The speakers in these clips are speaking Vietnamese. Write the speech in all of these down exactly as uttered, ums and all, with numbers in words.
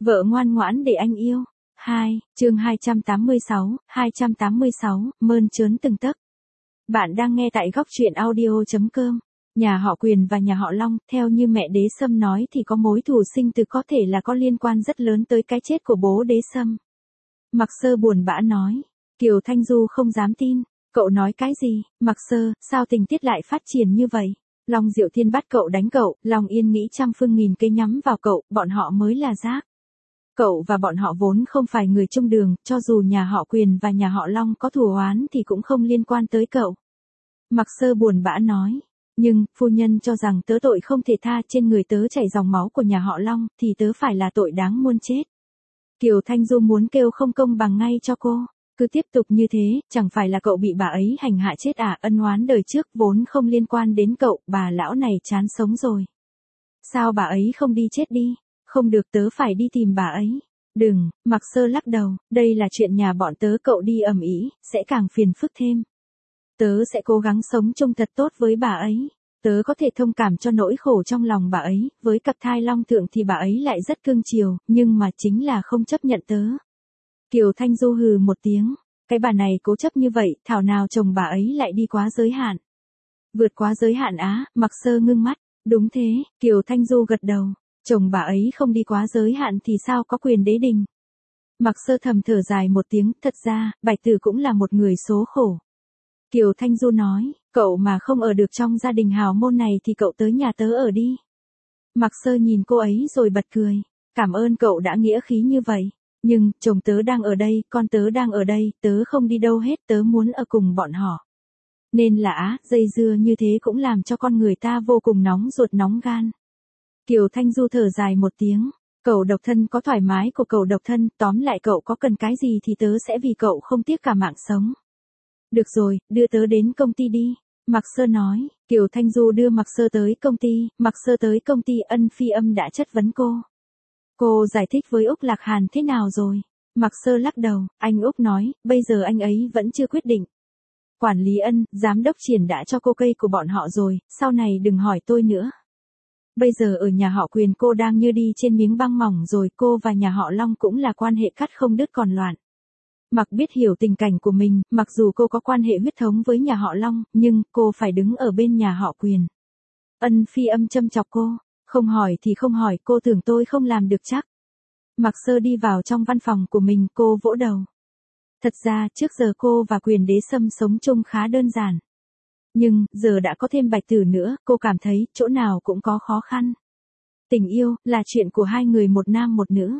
Vợ ngoan ngoãn để anh yêu. hai, chương hai trăm tám mươi sáu, hai trăm tám mươi sáu, mơn trớn từng tấc. Bạn đang nghe tại góc truyện audio chấm com. Nhà họ Quyền và nhà họ Long, theo như mẹ Đế Sâm nói thì có mối thù sinh từ, có thể là có liên quan rất lớn tới cái chết của bố Đế Sâm. Mặc Sơ buồn bã nói. Kiều Thanh Du không dám tin. Cậu nói cái gì, Mặc Sơ, sao tình tiết lại phát triển như vậy? Long Diệu Thiên bắt cậu đánh cậu, Long Yên nghĩ trăm phương nghìn kế nhắm vào cậu, bọn họ mới là rác. Cậu và bọn họ vốn không phải người chung đường, cho dù nhà họ Quyền và nhà họ Long có thù oán thì cũng không liên quan tới cậu. Mặc Sơ buồn bã nói. Nhưng, phu nhân cho rằng tớ tội không thể tha, trên người tớ chảy dòng máu của nhà họ Long, thì tớ phải là tội đáng muôn chết. Kiều Thanh Du muốn kêu không công bằng ngay cho cô. Cứ tiếp tục như thế, chẳng phải là cậu bị bà ấy hành hạ chết à, ân oán đời trước vốn không liên quan đến cậu, bà lão này chán sống rồi. Sao bà ấy không đi chết đi? Không được, tớ phải đi tìm bà ấy. Đừng, Mặc Sơ lắc đầu, đây là chuyện nhà bọn tớ, cậu đi ầm ĩ, sẽ càng phiền phức thêm. Tớ sẽ cố gắng sống chung thật tốt với bà ấy. Tớ có thể thông cảm cho nỗi khổ trong lòng bà ấy, với cặp thai long thượng thì bà ấy lại rất cương chiều, nhưng mà chính là không chấp nhận tớ. Kiều Thanh Du hừ một tiếng, cái bà này cố chấp như vậy, thảo nào chồng bà ấy lại đi quá giới hạn. Vượt quá giới hạn á, Mặc Sơ ngưng mắt, đúng thế, Kiều Thanh Du gật đầu, chồng bà ấy không đi quá giới hạn thì sao có quyền đế đình. Mặc Sơ thầm thở dài một tiếng, thật ra, Bạch Tử cũng là một người số khổ. Kiều Thanh Du nói, cậu mà không ở được trong gia đình hào môn này thì cậu tới nhà tớ ở đi. Mặc Sơ nhìn cô ấy rồi bật cười, cảm ơn cậu đã nghĩa khí như vậy. Nhưng, chồng tớ đang ở đây, con tớ đang ở đây, tớ không đi đâu hết, tớ muốn ở cùng bọn họ. Nên là á, dây dưa như thế cũng làm cho con người ta vô cùng nóng ruột nóng gan. Kiều Thanh Du thở dài một tiếng, cậu độc thân có thoải mái của cậu độc thân, tóm lại cậu có cần cái gì thì tớ sẽ vì cậu không tiếc cả mạng sống. Được rồi, đưa tớ đến công ty đi. Mặc Sơ nói, Kiều Thanh Du đưa Mặc Sơ tới công ty, Mặc Sơ tới công ty, Ân Phi Âm đã chất vấn cô. Cô giải thích với Úc Lạc Hàn thế nào rồi? Mặc Sơ lắc đầu, anh Úc nói, bây giờ anh ấy vẫn chưa quyết định. Quản lý Ân, giám đốc Triển đã cho cô cây của bọn họ rồi, sau này đừng hỏi tôi nữa. Bây giờ ở nhà họ Quyền cô đang như đi trên miếng băng mỏng rồi, cô và nhà họ Long cũng là quan hệ cắt không đứt còn loạn. Mặc biết hiểu tình cảnh của mình, mặc dù cô có quan hệ huyết thống với nhà họ Long, nhưng cô phải đứng ở bên nhà họ Quyền. Ân Phi Âm châm chọc cô. Không hỏi thì không hỏi, cô tưởng tôi không làm được chắc. Mặc Sơ đi vào trong văn phòng của mình, cô vỗ đầu. Thật ra, trước giờ cô và Quyền Đế Sâm sống chung khá đơn giản. Nhưng, giờ đã có thêm Bạch Tử nữa, cô cảm thấy, chỗ nào cũng có khó khăn. Tình yêu, là chuyện của hai người, một nam một nữ.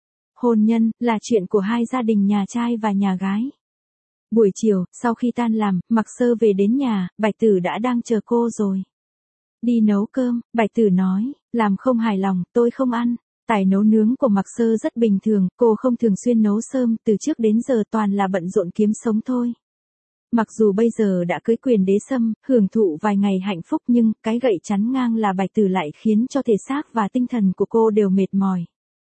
Hôn nhân, là chuyện của hai gia đình, nhà trai và nhà gái. Buổi chiều, sau khi tan làm, Mặc Sơ về đến nhà, Bạch Tử đã đang chờ cô rồi. Đi nấu cơm, Bạch Tử nói, làm không hài lòng, tôi không ăn. Tài nấu nướng của Mặc Sơ rất bình thường, cô không thường xuyên nấu sơm, từ trước đến giờ toàn là bận rộn kiếm sống thôi. Mặc dù bây giờ đã cưới Quyền Đế Sâm, hưởng thụ vài ngày hạnh phúc, nhưng cái gậy chắn ngang là Bạch Tử lại khiến cho thể xác và tinh thần của cô đều mệt mỏi.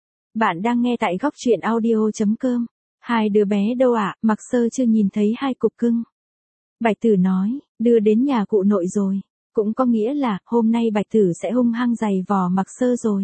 Bạn đang nghe tại góc truyện audio chấm com. Hai đứa bé đâu ạ? À? Mặc Sơ chưa nhìn thấy hai cục cưng. Bạch Tử nói, đưa đến nhà cụ nội rồi. Cũng có nghĩa là, hôm nay Bạch Tử sẽ hung hăng giày vò Mặc Sơ rồi.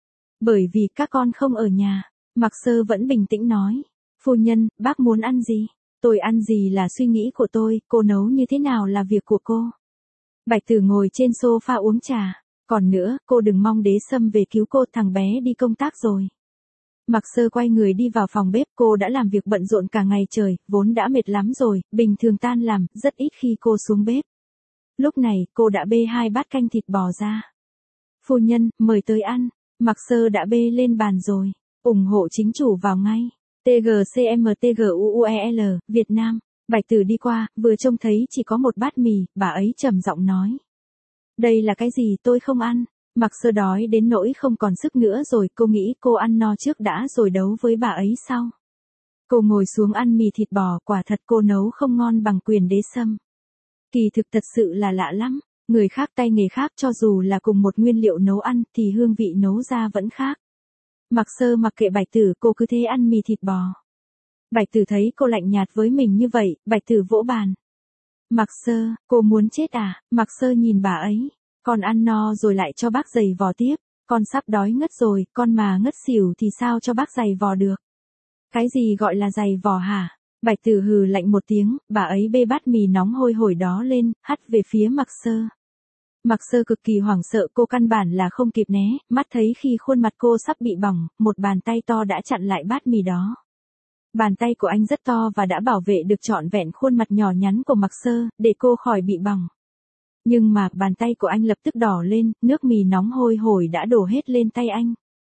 Bởi vì các con không ở nhà, Mặc Sơ vẫn bình tĩnh nói. Phu nhân, bác muốn ăn gì? Tôi ăn gì là suy nghĩ của tôi, cô nấu như thế nào là việc của cô. Bạch Tử ngồi trên sofa uống trà. Còn nữa, cô đừng mong Đế Sâm về cứu cô, thằng bé đi công tác rồi. Mặc Sơ quay người đi vào phòng bếp, cô đã làm việc bận rộn cả ngày trời, vốn đã mệt lắm rồi, bình thường tan làm, rất ít khi cô xuống bếp. Lúc này, cô đã bê hai bát canh thịt bò ra. Phu nhân, mời tới ăn. Mặc Sơ đã bê lên bàn rồi. Ủng hộ chính chủ vào ngay. tê giê xê em tê giê u u e lờ, Việt Nam. Bạch Tử đi qua, vừa trông thấy chỉ có một bát mì, bà ấy trầm giọng nói. Đây là cái gì, tôi không ăn. Mặc Sơ đói đến nỗi không còn sức nữa rồi, cô nghĩ cô ăn no trước đã rồi đấu với bà ấy sau. Cô ngồi xuống ăn mì thịt bò, quả thật cô nấu không ngon bằng Quyền Đế Sâm. Kỳ thực thật sự là lạ lắm, người khác tay nghề khác, cho dù là cùng một nguyên liệu nấu ăn thì hương vị nấu ra vẫn khác. Mặc Sơ mặc kệ Bạch Tử, cô cứ thế ăn mì thịt bò. Bạch Tử thấy cô lạnh nhạt với mình như vậy, Bạch Tử vỗ bàn. Mặc Sơ, cô muốn chết à? Mặc Sơ nhìn bà ấy. Còn ăn no rồi lại cho bác giày vò tiếp. Con sắp đói ngất rồi, con mà ngất xỉu thì sao cho bác giày vò được. Cái gì gọi là giày vò hả? Bạch Tử hừ lạnh một tiếng, bà ấy bê bát mì nóng hôi hổi đó lên, hắt về phía Mạc Sơ. Mạc Sơ cực kỳ hoảng sợ, cô căn bản là không kịp né, mắt thấy khi khuôn mặt cô sắp bị bỏng, một bàn tay to đã chặn lại bát mì đó. Bàn tay của anh rất to và đã bảo vệ được trọn vẹn khuôn mặt nhỏ nhắn của Mạc Sơ, để cô khỏi bị bỏng. Nhưng mà, bàn tay của anh lập tức đỏ lên, nước mì nóng hôi hổi đã đổ hết lên tay anh.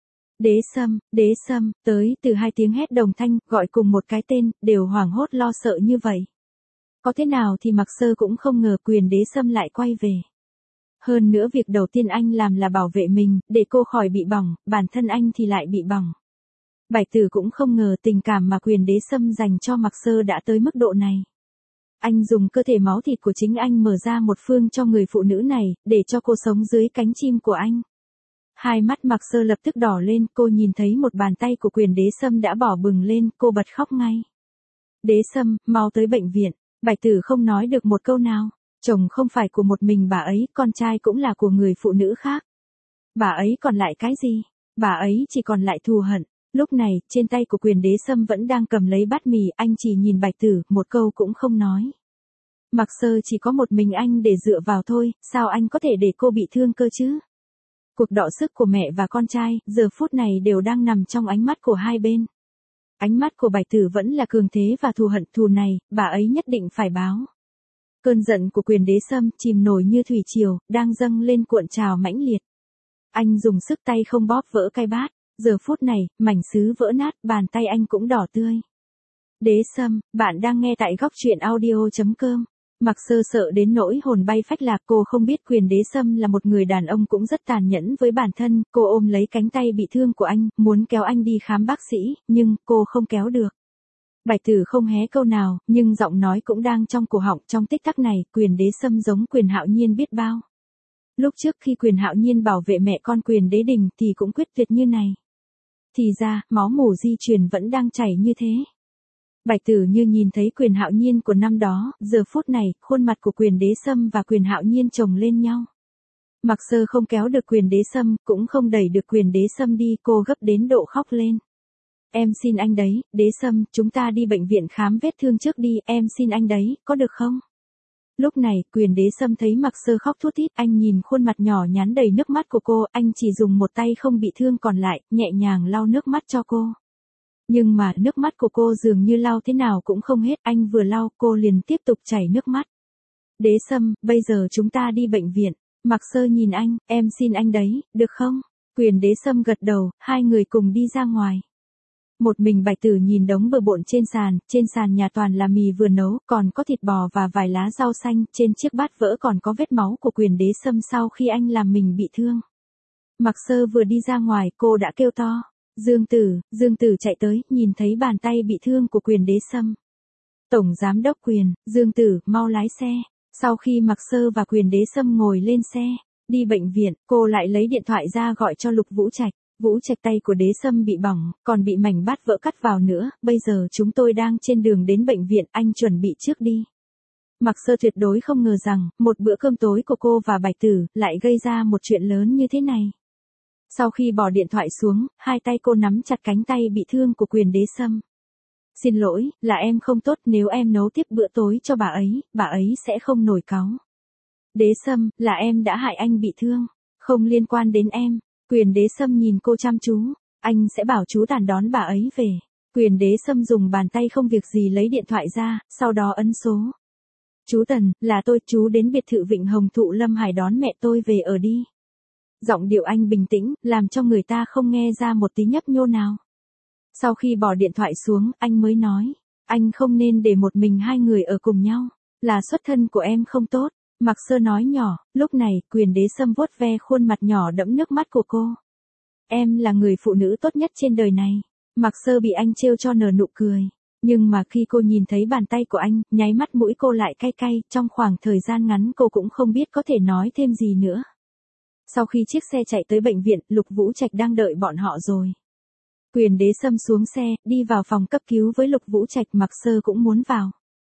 Đế Sâm, Đế Sâm, tới từ hai tiếng hét đồng thanh, gọi cùng một cái tên, đều hoảng hốt lo sợ như vậy. Có thế nào thì Mạc Sơ cũng không ngờ Quyền Đế Sâm lại quay về. Hơn nữa việc đầu tiên anh làm là bảo vệ mình, để cô khỏi bị bỏng, bản thân anh thì lại bị bỏng. Bạch Tử cũng không ngờ tình cảm mà Quyền Đế Sâm dành cho Mạc Sơ đã tới mức độ này. Anh dùng cơ thể máu thịt của chính anh mở ra một phương cho người phụ nữ này, để cho cô sống dưới cánh chim của anh. Hai mắt Mạc Sơ lập tức đỏ lên, cô nhìn thấy một bàn tay của Quyền Đế Sâm đã bỏ bừng lên, cô bật khóc ngay. Đế Sâm, mau tới bệnh viện. Bạch Tử không nói được một câu nào. Chồng không phải của một mình bà ấy, con trai cũng là của người phụ nữ khác. Bà ấy còn lại cái gì? Bà ấy chỉ còn lại thù hận. Lúc này, trên tay của Quyền Đế Sâm vẫn đang cầm lấy bát mì, anh chỉ nhìn Bạch Tử, một câu cũng không nói. Mạc Sơ chỉ có một mình anh để dựa vào thôi, sao anh có thể để cô bị thương cơ chứ? Cuộc đọ sức của mẹ và con trai, giờ phút này đều đang nằm trong ánh mắt của hai bên. Ánh mắt của Bạch Tử vẫn là cường thế và thù hận, thù này, bà ấy nhất định phải báo. Cơn giận của Quyền Đế Sâm chìm nổi như thủy triều, đang dâng lên cuộn trào mãnh liệt. Anh dùng sức tay không bóp vỡ cái bát, giờ phút này, mảnh sứ vỡ nát, bàn tay anh cũng đỏ tươi. Đế Sâm, bạn đang nghe tại góc truyện audio chấm com. Mạc Sơ sợ đến nỗi hồn bay phách lạc, cô không biết Quyền Đế Sâm là một người đàn ông cũng rất tàn nhẫn với bản thân, cô ôm lấy cánh tay bị thương của anh, muốn kéo anh đi khám bác sĩ, nhưng cô không kéo được. Bạch Tử không hé câu nào, nhưng giọng nói cũng đang trong cổ họng. Trong tích tắc này, Quyền Đế Sâm giống Quyền Hạo Nhiên biết bao. Lúc trước khi Quyền Hạo Nhiên bảo vệ mẹ con Quyền Đế Đình thì cũng quyết tuyệt như này. Thì ra, máu mủ di truyền vẫn đang chảy như thế. Bạch Tử như nhìn thấy Quyền Hạo Nhiên của năm đó, giờ phút này, khuôn mặt của Quyền Đế Sâm và Quyền Hạo Nhiên chồng lên nhau. Mạc Sơ không kéo được Quyền Đế Sâm, cũng không đẩy được Quyền Đế Sâm đi, cô gấp đến độ khóc lên. Em xin anh đấy, Đế Sâm, chúng ta đi bệnh viện khám vết thương trước đi, em xin anh đấy, có được không? Lúc này, Quyền Đế Sâm thấy Mạc Sơ khóc thút thít, anh nhìn khuôn mặt nhỏ nhắn đầy nước mắt của cô, anh chỉ dùng một tay không bị thương còn lại, nhẹ nhàng lau nước mắt cho cô. Nhưng mà, nước mắt của cô dường như lau thế nào cũng không hết, anh vừa lau, cô liền tiếp tục chảy nước mắt. Đế Sâm, bây giờ chúng ta đi bệnh viện. Mạc Sơ nhìn anh, em xin anh đấy, được không? Quyền Đế Sâm gật đầu, hai người cùng đi ra ngoài. Một mình Bạch Tử nhìn đống bừa bộn trên sàn, trên sàn nhà toàn là mì vừa nấu, còn có thịt bò và vài lá rau xanh, trên chiếc bát vỡ còn có vết máu của Quyền Đế Sâm sau khi anh làm mình bị thương. Mạc Sơ vừa đi ra ngoài, cô đã kêu to. Dương Tử, Dương Tử chạy tới, nhìn thấy bàn tay bị thương của Quyền Đế Sâm. Tổng Giám đốc Quyền, Dương Tử, mau lái xe. Sau khi Mạc Sơ và Quyền Đế Sâm ngồi lên xe, đi bệnh viện, cô lại lấy điện thoại ra gọi cho Lục Vũ Trạch. Vũ Trạch, tay của Đế Sâm bị bỏng, còn bị mảnh bát vỡ cắt vào nữa, bây giờ chúng tôi đang trên đường đến bệnh viện, anh chuẩn bị trước đi. Mạc Sơ tuyệt đối không ngờ rằng, một bữa cơm tối của cô và Bạch Tử, lại gây ra một chuyện lớn như thế này. Sau khi bỏ điện thoại xuống, hai tay cô nắm chặt cánh tay bị thương của Quyền Đế Sâm. Xin lỗi, là em không tốt, nếu em nấu tiếp bữa tối cho bà ấy, bà ấy sẽ không nổi cáu. Đế Sâm, là em đã hại anh bị thương, không liên quan đến em. Quyền Đế Sâm nhìn cô chăm chú, anh sẽ bảo chú Tàn đón bà ấy về. Quyền Đế Sâm dùng bàn tay không việc gì lấy điện thoại ra, sau đó ấn số. Chú Tần, là tôi, chú đến biệt thự Vịnh Hồng Thụ Lâm Hải đón mẹ tôi về ở đi. Giọng điệu anh bình tĩnh, làm cho người ta không nghe ra một tí nhấp nhô nào. Sau khi bỏ điện thoại xuống, anh mới nói, anh không nên để một mình hai người ở cùng nhau, là xuất thân của em không tốt. Mạc Sơ nói nhỏ, lúc này, Quyền Đế Sâm vuốt ve khuôn mặt nhỏ đẫm nước mắt của cô. Em là người phụ nữ tốt nhất trên đời này. Mạc Sơ bị anh trêu cho nở nụ cười. Nhưng mà khi cô nhìn thấy bàn tay của anh, nháy mắt mũi cô lại cay cay, trong khoảng thời gian ngắn cô cũng không biết có thể nói thêm gì nữa. Sau khi chiếc xe chạy tới bệnh viện, Lục Vũ Trạch đang đợi bọn họ rồi. Quyền Đế Sâm xuống xe, đi vào phòng cấp cứu với Lục Vũ Trạch, Mạc Sơ cũng muốn vào.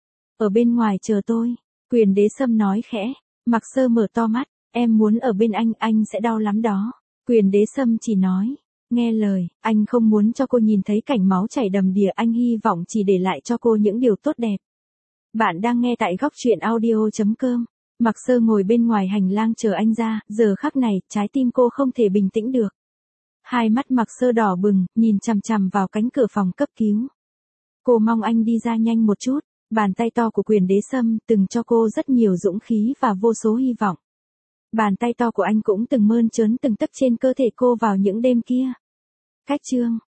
Ở bên ngoài chờ tôi. Quyền Đế Sâm nói khẽ. Mạc Sơ mở to mắt, em muốn ở bên anh, anh sẽ đau lắm đó. Quyền đế sâm chỉ nói, nghe lời, anh không muốn cho cô nhìn thấy cảnh máu chảy đầm đìa, anh hy vọng chỉ để lại cho cô những điều tốt đẹp. Bạn đang nghe tại góc truyện audio.com. Mạc Sơ ngồi bên ngoài hành lang chờ anh ra, giờ khắc này, trái tim cô không thể bình tĩnh được. Hai mắt Mạc Sơ đỏ bừng, nhìn chằm chằm vào cánh cửa phòng cấp cứu. Cô mong anh đi ra nhanh một chút, bàn tay to của Quyền đế sâm từng cho cô rất nhiều dũng khí và vô số hy vọng. Bàn tay to của anh cũng từng mơn trớn từng tấc trên cơ thể cô vào những đêm kia. Cách chương